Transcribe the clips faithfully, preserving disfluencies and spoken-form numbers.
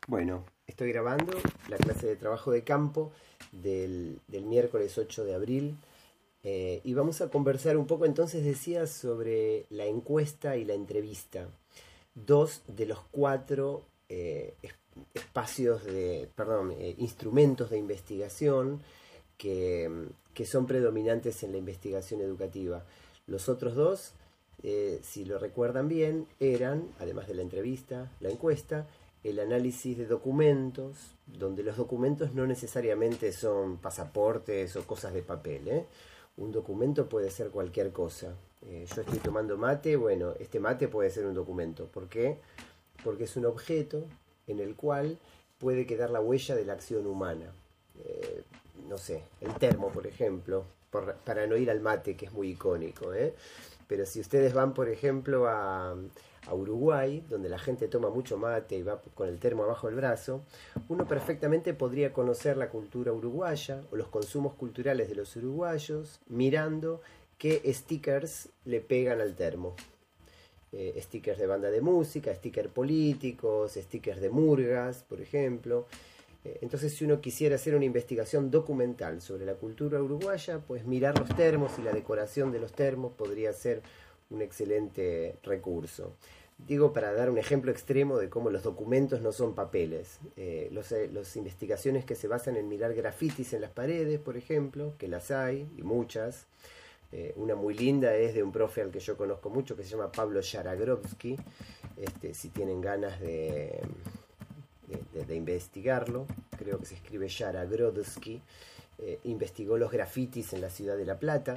Bueno, estoy grabando la clase de trabajo de campo del, del miércoles ocho de abril eh, y vamos a conversar un poco, entonces decía, sobre la encuesta y la entrevista. Dos de los cuatro eh, es- espacios de, perdón, eh, instrumentos de investigación que, que son predominantes en la investigación educativa. Los otros dos, eh, si lo recuerdan bien, eran, además de la entrevista, la encuesta, el análisis de documentos, donde los documentos no necesariamente son pasaportes o cosas de papel, ¿eh? Un documento puede ser cualquier cosa. Eh, yo estoy tomando mate, bueno, este mate puede ser un documento. ¿Por qué? Porque es un objeto en el cual puede quedar la huella de la acción humana. Eh, no sé, el termo, por ejemplo, por- para no ir al mate, que es muy icónico, ¿eh? Pero si ustedes van, por ejemplo, a, a Uruguay, donde la gente toma mucho mate y va con el termo abajo del brazo, uno perfectamente podría conocer la cultura uruguaya o los consumos culturales de los uruguayos mirando qué stickers le pegan al termo. Eh, stickers de banda de música, stickers políticos, stickers de murgas, por ejemplo. Eh, Entonces, si uno quisiera hacer una investigación documental sobre la cultura uruguaya, pues mirar los termos y la decoración de los termos podría ser un excelente recurso. Digo, para dar un ejemplo extremo de cómo los documentos no son papeles. Eh, los, eh, las investigaciones que se basan en mirar grafitis en las paredes, por ejemplo, que las hay, y muchas. Eh, una muy linda es de un profe al que yo conozco mucho, que se llama Pablo Yaragrovsky. Este, si tienen ganas de, de, de- de investigarlo, creo que se escribe Yaragrovsky. Eh, investigó los grafitis en la ciudad de La Plata.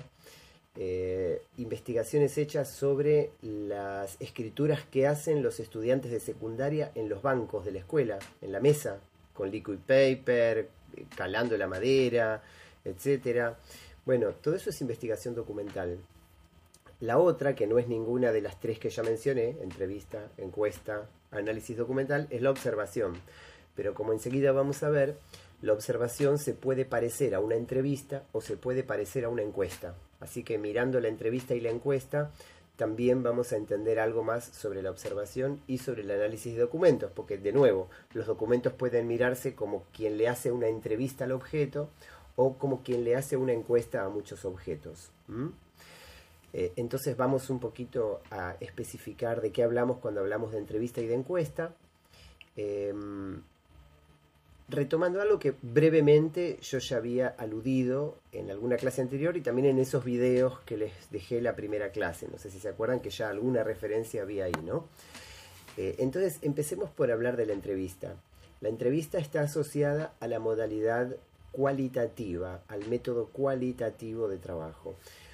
Eh, investigaciones hechas sobre las escrituras que hacen los estudiantes de secundaria en los bancos de la escuela, en la mesa, con liquid paper, eh, calando la madera, etcétera. Bueno, todo eso es investigación documental. La otra, que no es ninguna de las tres que ya mencioné, entrevista, encuesta, análisis documental, es la observación. Pero como enseguida vamos a ver, la observación se puede parecer a una entrevista o se puede parecer a una encuesta. Así que mirando la entrevista y la encuesta, también vamos a entender algo más sobre la observación y sobre el análisis de documentos, porque de nuevo, los documentos pueden mirarse como quien le hace una entrevista al objeto o como quien le hace una encuesta a muchos objetos. ¿Mm? Eh, entonces vamos un poquito a especificar de qué hablamos cuando hablamos de entrevista y de encuesta. Em, Retomando algo que brevemente yo ya había aludido en alguna clase anterior y también en esos videos que les dejé la primera clase. No sé si se acuerdan que ya alguna referencia había ahí, ¿no? Eh, entonces empecemos por hablar de la entrevista. La entrevista está asociada a la modalidad cualitativa, al método cualitativo de trabajo.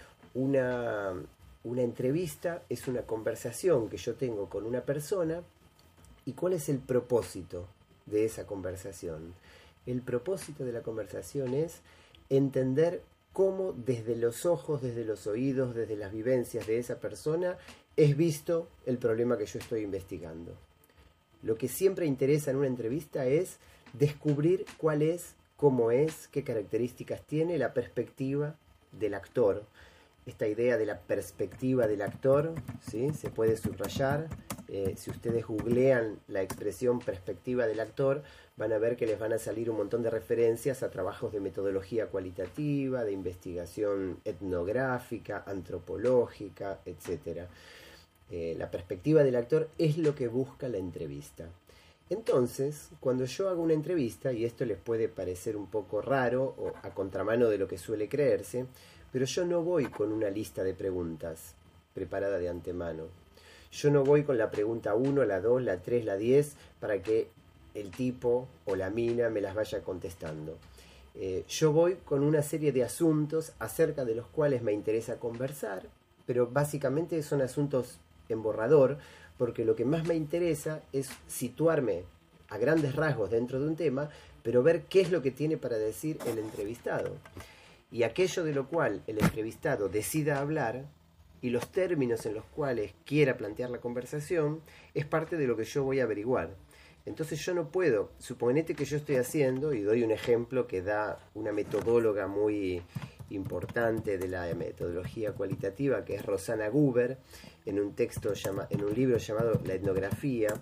Una, una entrevista es una conversación que yo tengo con una persona. ¿Y cuál es el propósito de esa conversación? El propósito de la conversación es entender cómo desde los ojos, desde los oídos, desde las vivencias de esa persona es visto el problema que yo estoy investigando. Lo que siempre interesa en una entrevista es descubrir cuál es, cómo es, qué características tiene la perspectiva del actor. Esta idea de la perspectiva del actor, ¿sí? Se puede subrayar. Eh, si ustedes googlean la expresión perspectiva del actor, van a ver que les van a salir un montón de referencias a trabajos de metodología cualitativa, de investigación etnográfica, antropológica, etcétera. Eh, la perspectiva del actor es lo que busca la entrevista. Entonces, cuando yo hago una entrevista, y esto les puede parecer un poco raro o a contramano de lo que suele creerse, pero yo no voy con una lista de preguntas preparada de antemano. Yo no voy con la pregunta uno, la dos, la tres, la diez para que el tipo o la mina me las vaya contestando. Eh, yo voy con una serie de asuntos acerca de los cuales me interesa conversar, pero básicamente son asuntos en borrador, porque lo que más me interesa es situarme a grandes rasgos dentro de un tema, pero ver qué es lo que tiene para decir el entrevistado. Y aquello de lo cual el entrevistado decida hablar y los términos en los cuales quiera plantear la conversación es parte de lo que yo voy a averiguar. Entonces yo no puedo, suponete que yo estoy haciendo, y doy un ejemplo que da una metodóloga muy importante de la metodología cualitativa, que es Rosanna Guber, en un texto llama, en un libro llamado La etnografía,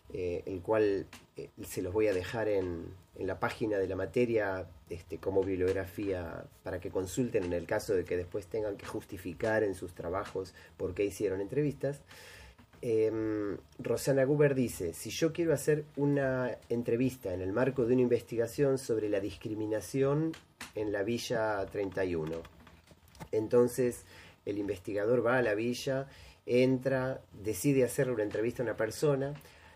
eh, el cual eh, se los voy a dejar en, en la página de la materia este, como bibliografía para que consulten en el caso de que después tengan que justificar en sus trabajos por qué hicieron entrevistas. Eh, Rosana Guber dice: si yo quiero hacer una entrevista en el marco de una investigación sobre la discriminación en la Villa treinta y uno, entonces el investigador va a la villa, entra, decide hacerle una entrevista a una persona.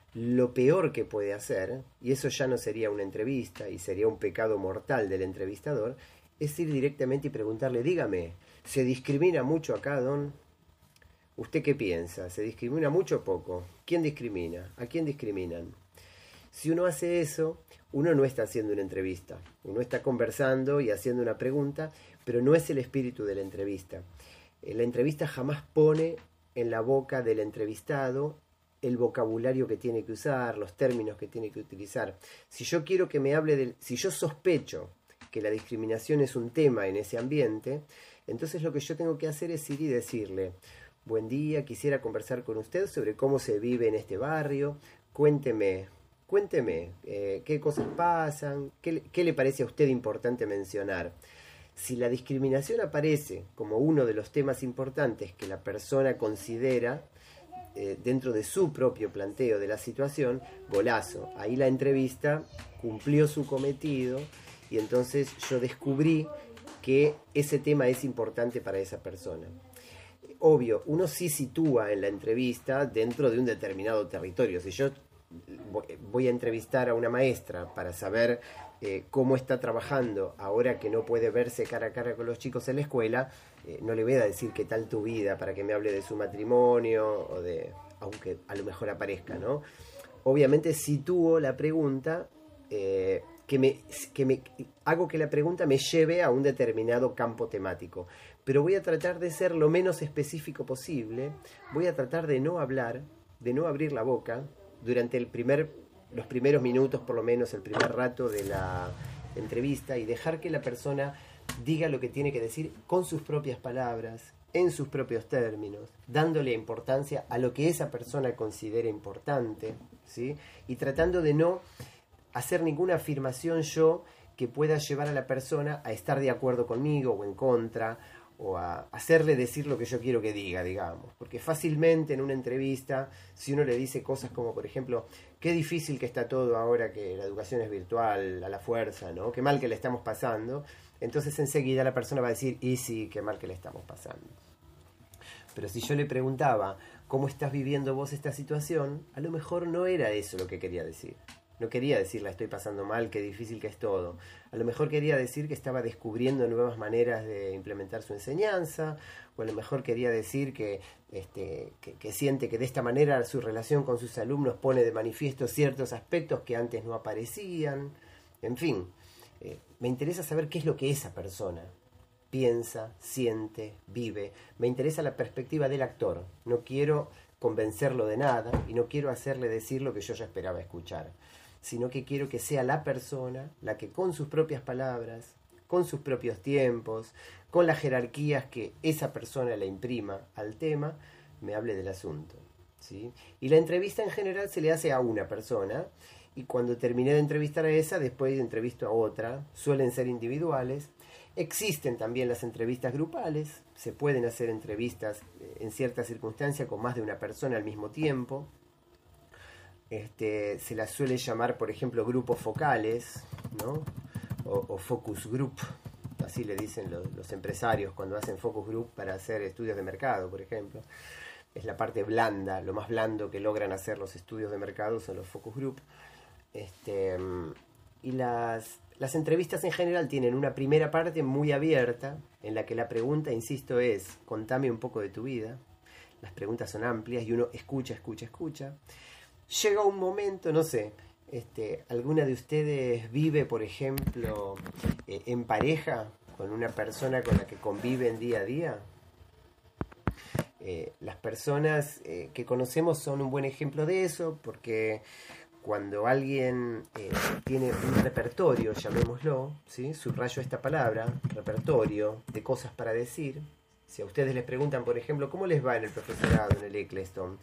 Lo peor que puede hacer, y eso ya no sería una entrevista y sería un pecado mortal del entrevistador, es ir directamente y preguntarle: dígame, ¿se discrimina mucho acá, don? ¿Usted qué piensa? ¿Se discrimina mucho o poco? ¿Quién discrimina? ¿A quién discriminan? Si uno hace eso, uno no está haciendo una entrevista. Uno está conversando y haciendo una pregunta, pero no es el espíritu de la entrevista. La entrevista jamás pone en la boca del entrevistado el vocabulario que tiene que usar, los términos que tiene que utilizar. Si yo quiero que me hable del... Si yo sospecho que la discriminación es un tema en ese ambiente, entonces lo que yo tengo que hacer es ir y decirle: buen día, quisiera conversar con usted sobre cómo se vive en este barrio. Cuénteme, cuénteme, eh, qué cosas pasan, qué, qué le parece a usted importante mencionar. Si la discriminación aparece como uno de los temas importantes que la persona considera eh, dentro de su propio planteo de la situación, golazo. Ahí la entrevista cumplió su cometido y entonces yo descubrí que ese tema es importante para esa persona. Obvio, uno sí sitúa en la entrevista dentro de un determinado territorio. Si yo voy a entrevistar a una maestra para saber eh, cómo está trabajando ahora que no puede verse cara a cara con los chicos en la escuela, eh, no le voy a decir qué tal tu vida para que me hable de su matrimonio, o de, aunque a lo mejor aparezca, ¿no? Obviamente sitúo la pregunta, eh, que me, que me hago que la pregunta me lleve a un determinado campo temático. Pero voy a tratar de ser lo menos específico posible, voy a tratar de no hablar, de no abrir la boca durante el primer, los primeros minutos, por lo menos el primer rato de la entrevista, y dejar que la persona diga lo que tiene que decir con sus propias palabras, en sus propios términos, dándole importancia a lo que esa persona considera importante, ¿sí? Y tratando de no hacer ninguna afirmación yo que pueda llevar a la persona a estar de acuerdo conmigo o en contra, o a hacerle decir lo que yo quiero que diga, digamos. Porque fácilmente en una entrevista, si uno le dice cosas como, por ejemplo, qué difícil que está todo ahora que la educación es virtual, a la fuerza, ¿no? Qué mal que le estamos pasando. Entonces enseguida la persona va a decir: y sí, qué mal que le estamos pasando. Pero si yo le preguntaba: ¿cómo estás viviendo vos esta situación?, a lo mejor no era eso lo que quería decir. No quería decir: la estoy pasando mal, qué difícil que es todo. A lo mejor quería decir que estaba descubriendo nuevas maneras de implementar su enseñanza, o a lo mejor quería decir que, este, que, que siente que de esta manera su relación con sus alumnos pone de manifiesto ciertos aspectos que antes no aparecían. En fin, eh, me interesa saber qué es lo que esa persona piensa, siente, vive. Me interesa la perspectiva del actor. No quiero convencerlo de nada y no quiero hacerle decir lo que yo ya esperaba escuchar, sino que quiero que sea la persona la que con sus propias palabras, con sus propios tiempos, con las jerarquías que esa persona le imprima al tema, me hable del asunto, ¿sí? Y la entrevista en general se le hace a una persona, y cuando terminé de entrevistar a esa, después entrevisto a otra. Suelen ser individuales. Existen también las entrevistas grupales, se pueden hacer entrevistas en ciertas circunstancias con más de una persona al mismo tiempo. Este, se las suele llamar, por ejemplo, grupos focales, ¿no? O, o focus group, así le dicen los, los empresarios cuando hacen focus group para hacer estudios de mercado, por ejemplo. Es la parte blanda, lo más blando que logran hacer los estudios de mercado son los focus group. Este, y las, las entrevistas en general tienen una primera parte muy abierta, en la que la pregunta, insisto, es: contame un poco de tu vida. Las preguntas son amplias y uno escucha, escucha, escucha. Llega un momento, no sé, este, ¿alguna de ustedes vive, por ejemplo, eh, en pareja con una persona con la que conviven día a día? Eh, las personas eh, que conocemos son un buen ejemplo de eso, porque cuando alguien eh, tiene un repertorio, llamémoslo, ¿sí? Subrayo esta palabra, repertorio de cosas para decir. Si a ustedes les preguntan, por ejemplo, ¿cómo les va en el profesorado, en el Eccleston?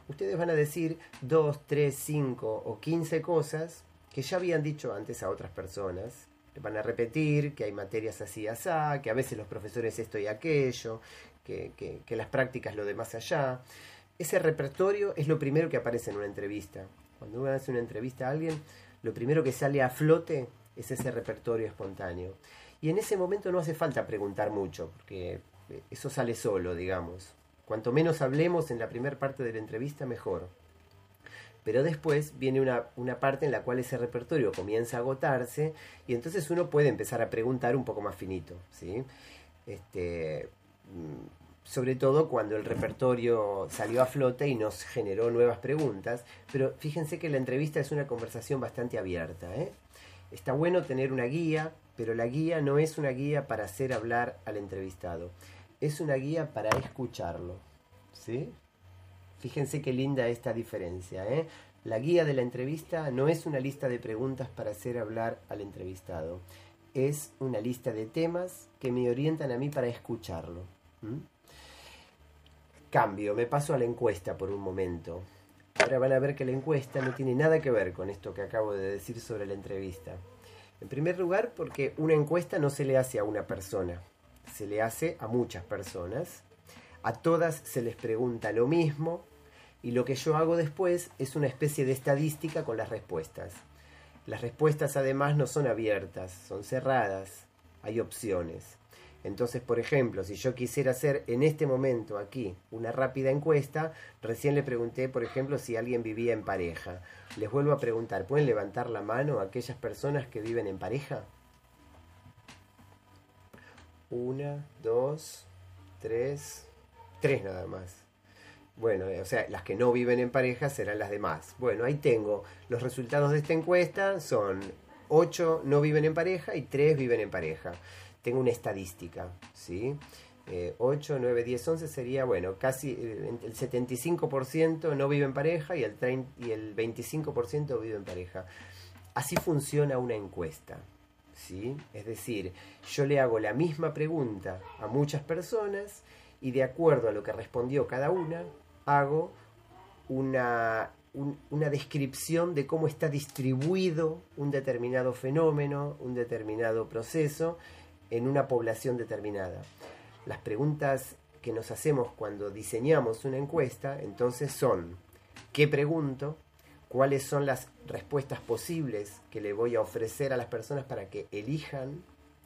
ustedes van a decir dos, tres, cinco o quince cosas que ya habían dicho antes a otras personas. Van a repetir que hay materias así, asá, que a veces los profesores esto y aquello, que, que, que las prácticas lo de más allá. Ese repertorio es lo primero que aparece en una entrevista. Cuando uno hace una entrevista a alguien, lo primero que sale a flote es ese repertorio espontáneo. Y en ese momento no hace falta preguntar mucho, porque eso sale solo, digamos. Cuanto menos hablemos en la primera parte de la entrevista, mejor. Pero después viene una, una parte en la cual ese repertorio comienza a agotarse y entonces uno puede empezar a preguntar un poco más finito, ¿sí? Este, sobre todo cuando el repertorio salió a flote y nos generó nuevas preguntas. Pero fíjense que la entrevista es una conversación bastante abierta, ¿eh? Está bueno tener una guía, pero la guía no es una guía para hacer hablar al entrevistado. Es una guía para escucharlo, ¿sí? Fíjense qué linda esta diferencia, ¿eh? La guía de la entrevista no es una lista de preguntas para hacer hablar al entrevistado. Es una lista de temas que me orientan a mí para escucharlo. ¿Mm? Cambio, me paso a la encuesta por un momento. Ahora van a ver que la encuesta no tiene nada que ver con esto que acabo de decir sobre la entrevista. En primer lugar, porque una encuesta no se le hace a una persona, se le hace a muchas personas. A todas se les pregunta lo mismo y lo que yo hago después es una especie de estadística con las respuestas. Las respuestas además no son abiertas, son cerradas, hay opciones. Entonces, por ejemplo, si yo quisiera hacer en este momento aquí una rápida encuesta, recién le pregunté, por ejemplo, si alguien vivía en pareja. Les vuelvo a preguntar, ¿pueden levantar la mano aquellas personas que viven en pareja? Una, dos, tres, tres nada más. Bueno, o sea, las que no viven en pareja serán las demás. Bueno, ahí tengo los resultados de esta encuesta, son ocho no viven en pareja y tres viven en pareja. Tengo una estadística, ¿sí? Eh, ocho, nueve, diez, once sería, bueno, casi eh, el setenta y cinco por ciento no vive en pareja y el, treinta, y el veinticinco por ciento vive en pareja. Así funciona una encuesta, ¿sí? Es decir, yo le hago la misma pregunta a muchas personas y de acuerdo a lo que respondió cada una, hago una, un, una descripción de cómo está distribuido un determinado fenómeno, un determinado proceso en una población determinada. Las preguntas que nos hacemos cuando diseñamos una encuesta, entonces son, ¿qué pregunto? ¿Cuáles son las respuestas posibles que le voy a ofrecer a las personas para que elijan?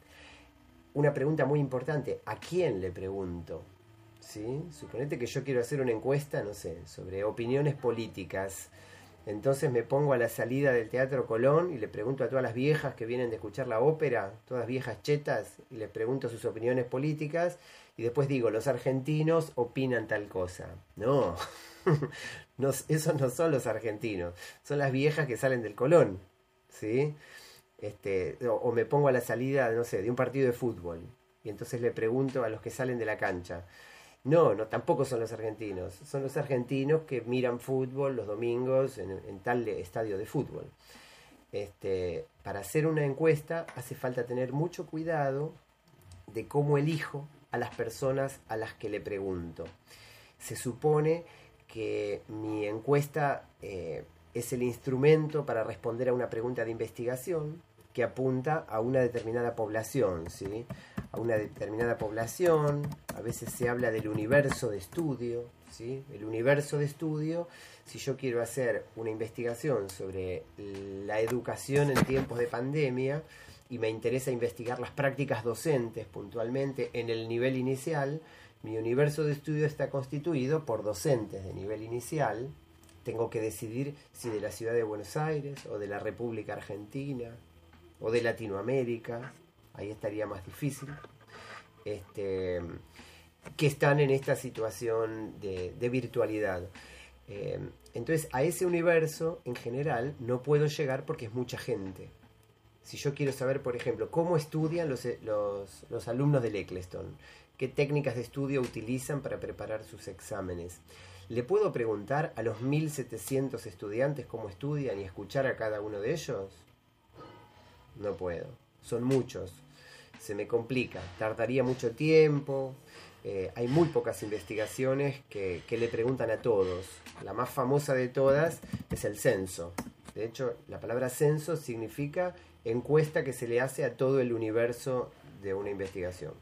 Una pregunta muy importante, ¿a quién le pregunto? ¿Sí? Suponete que yo quiero hacer una encuesta, no sé, sobre opiniones políticas. Entonces me pongo a la salida del Teatro Colón y le pregunto a todas las viejas que vienen de escuchar la ópera, todas viejas chetas, y les pregunto sus opiniones políticas, y después digo, los argentinos opinan tal cosa. No, no, esos no son los argentinos, son las viejas que salen del Colón, ¿sí? Este, o, o me pongo a la salida, no sé, de un partido de fútbol, y entonces le pregunto a los que salen de la cancha. No, no, tampoco son los argentinos. Son los argentinos que miran fútbol los domingos en, en tal estadio de fútbol. Este, para hacer una encuesta hace falta tener mucho cuidado de cómo elijo a las personas a las que le pregunto. Se supone que mi encuesta eh, es el instrumento para responder a una pregunta de investigación que apunta a una determinada población, ¿sí? A una determinada población, a veces se habla del universo de estudio, ¿sí? El universo de estudio, si yo quiero hacer una investigación sobre la educación en tiempos de pandemia y me interesa investigar las prácticas docentes puntualmente en el nivel inicial, mi universo de estudio está constituido por docentes de nivel inicial. Tengo que decidir si de la ciudad de Buenos Aires o de la República Argentina o de Latinoamérica, ahí estaría más difícil, este, que están en esta situación de, de virtualidad. Eh, entonces, a ese universo, en general, no puedo llegar porque es mucha gente. Si yo quiero saber, por ejemplo, cómo estudian los, los, los alumnos del Eccleston, qué técnicas de estudio utilizan para preparar sus exámenes, ¿le puedo preguntar a los mil setecientos estudiantes cómo estudian y escuchar a cada uno de ellos? No puedo, son muchos, se me complica, tardaría mucho tiempo, eh, hay muy pocas investigaciones que, que le preguntan a todos. La más famosa de todas es el censo. De hecho, la palabra censo significa encuesta que se le hace a todo el universo de una investigación.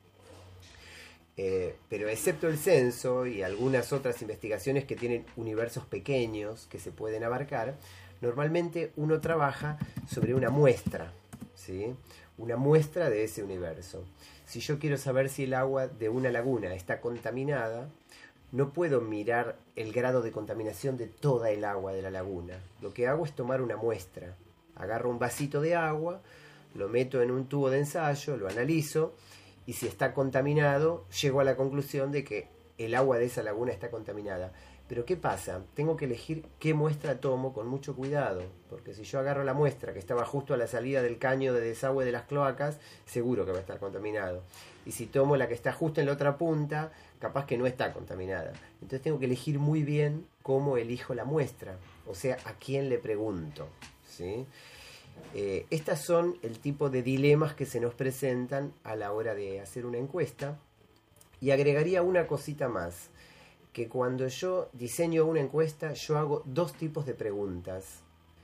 Eh, pero excepto el censo y algunas otras investigaciones que tienen universos pequeños que se pueden abarcar, normalmente uno trabaja sobre una muestra, ¿sí? Una muestra de ese universo. Si yo quiero saber si el agua de una laguna está contaminada, no puedo mirar el grado de contaminación de toda el agua de la laguna. Lo que hago es tomar una muestra. Agarro un vasito de agua, lo meto en un tubo de ensayo, lo analizo, y si está contaminado, llego a la conclusión de que el agua de esa laguna está contaminada. Pero ¿qué pasa? Tengo que elegir qué muestra tomo con mucho cuidado, porque si yo agarro la muestra que estaba justo a la salida del caño de desagüe de las cloacas, seguro que va a estar contaminado. Y si tomo la que está justo en la otra punta, capaz que no está contaminada. Entonces tengo que elegir muy bien cómo elijo la muestra, o sea, a quién le pregunto, ¿sí? Eh, estas son el tipo de dilemas que se nos presentan a la hora de hacer una encuesta. Y agregaría una cosita más, que cuando yo diseño una encuesta, yo hago dos tipos de preguntas.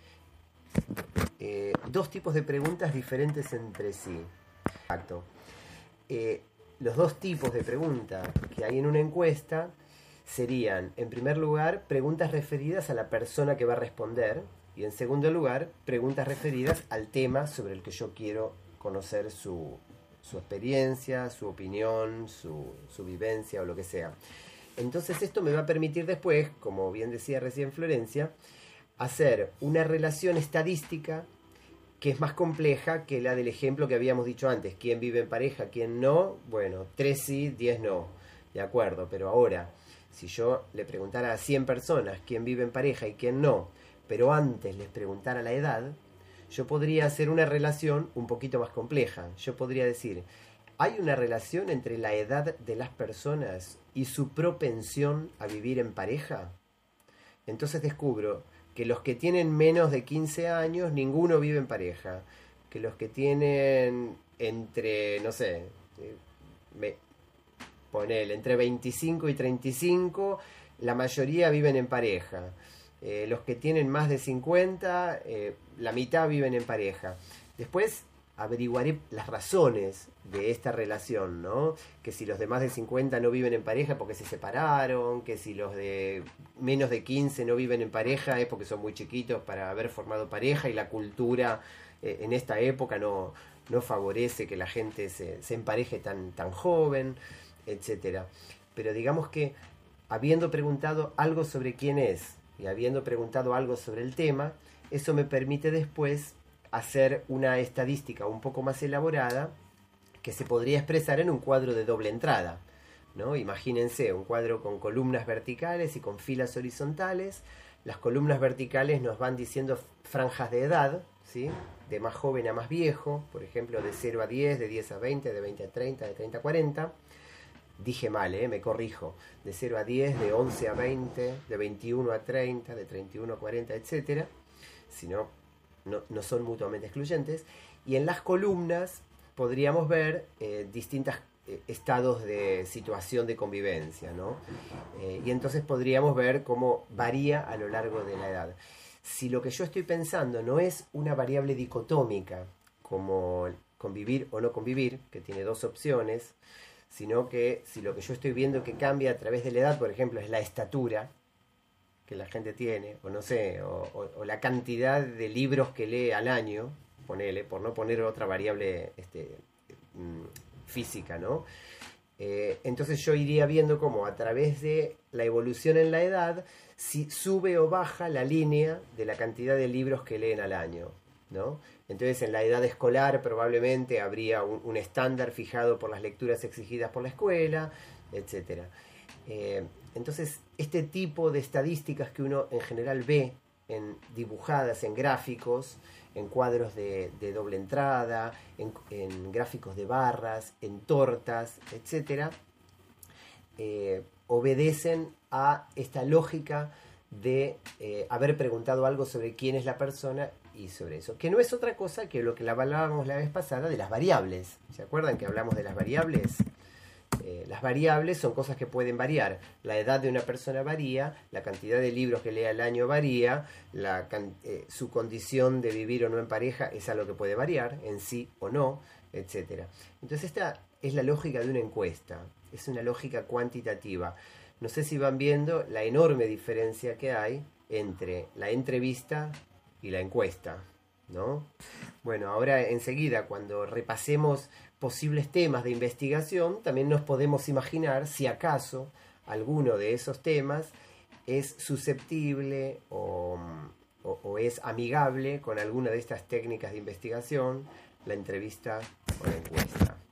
Eh, dos tipos de preguntas diferentes entre sí. Exacto. Eh, los dos tipos de preguntas que hay en una encuesta serían, en primer lugar, preguntas referidas a la persona que va a responder, y en segundo lugar, preguntas referidas al tema sobre el que yo quiero conocer su, su experiencia, su opinión, su, su vivencia o lo que sea. Entonces esto me va a permitir después, como bien decía recién Florencia, hacer una relación estadística que es más compleja que la del ejemplo que habíamos dicho antes. ¿Quién vive en pareja? ¿Quién no? Bueno, tres sí, diez no. De acuerdo, pero ahora, si yo le preguntara a cien personas quién vive en pareja y quién no, pero antes les preguntara la edad, yo podría hacer una relación un poquito más compleja. Yo podría decir, ¿hay una relación entre la edad de las personas y su propensión a vivir en pareja? Entonces descubro que los que tienen menos de quince años, ninguno vive en pareja. Que los que tienen entre, no sé, me, ponele, entre veinticinco y treinta y cinco, la mayoría viven en pareja. Eh, los que tienen más de cincuenta, eh, la mitad viven en pareja. Después averiguaré las razones de esta relación, ¿no? Que si los de más de cincuenta no viven en pareja porque se separaron, que si los de menos de quince no viven en pareja es porque son muy chiquitos para haber formado pareja y la cultura eh, en esta época no, no favorece que la gente se, se empareje tan, tan joven, etcétera. Pero digamos que habiendo preguntado algo sobre quién es y habiendo preguntado algo sobre el tema, eso me permite después hacer una estadística un poco más elaborada que se podría expresar en un cuadro de doble entrada, ¿no? Imagínense un cuadro con columnas verticales y con filas horizontales. Las columnas verticales nos van diciendo franjas de edad, ¿sí? De más joven a más viejo, por ejemplo de cero a diez, de diez a veinte, de veinte a treinta, de treinta a cuarenta. Dije mal, ¿eh? Me corrijo. De cero a diez, de once a veinte, de veintiuno a treinta, de treinta y uno a cuarenta, etcétera. Si no, no, no son mutuamente excluyentes. Y en las columnas podríamos ver eh, distintos eh, estados de situación de convivencia, ¿no? Eh, y entonces podríamos ver cómo varía a lo largo de la edad. Si lo que yo estoy pensando no es una variable dicotómica, como convivir o no convivir, que tiene dos opciones, sino que si lo que yo estoy viendo que cambia a través de la edad, por ejemplo, es la estatura que la gente tiene, o no sé, o, o, o la cantidad de libros que lee al año, ponele, por no poner otra variable este, física, ¿no? Eh, entonces yo iría viendo cómo a través de la evolución en la edad, si sube o baja la línea de la cantidad de libros que leen al año, ¿no? Entonces en la edad escolar probablemente habría un, un estándar fijado por las lecturas exigidas por la escuela, etcétera. Eh, entonces este tipo de estadísticas que uno en general ve en, dibujadas en gráficos, en cuadros de, de doble entrada, en, en gráficos de barras, en tortas, etcétera, eh, obedecen a esta lógica de eh, haber preguntado algo sobre quién es la persona y sobre eso, que no es otra cosa que lo que hablábamos la vez pasada de las variables. ¿Se acuerdan que hablamos de las variables? Eh, las variables son cosas que pueden variar. La edad de una persona varía, la cantidad de libros que lea al año varía, la, eh, su condición de vivir o no en pareja es algo que puede variar, en sí o no, etcétera. Entonces esta es la lógica de una encuesta, es una lógica cuantitativa. No sé si van viendo la enorme diferencia que hay entre la entrevista y la encuesta, ¿no? Bueno, ahora enseguida, cuando repasemos posibles temas de investigación, también nos podemos imaginar si acaso alguno de esos temas es susceptible o, o, o es amigable con alguna de estas técnicas de investigación, la entrevista o la encuesta.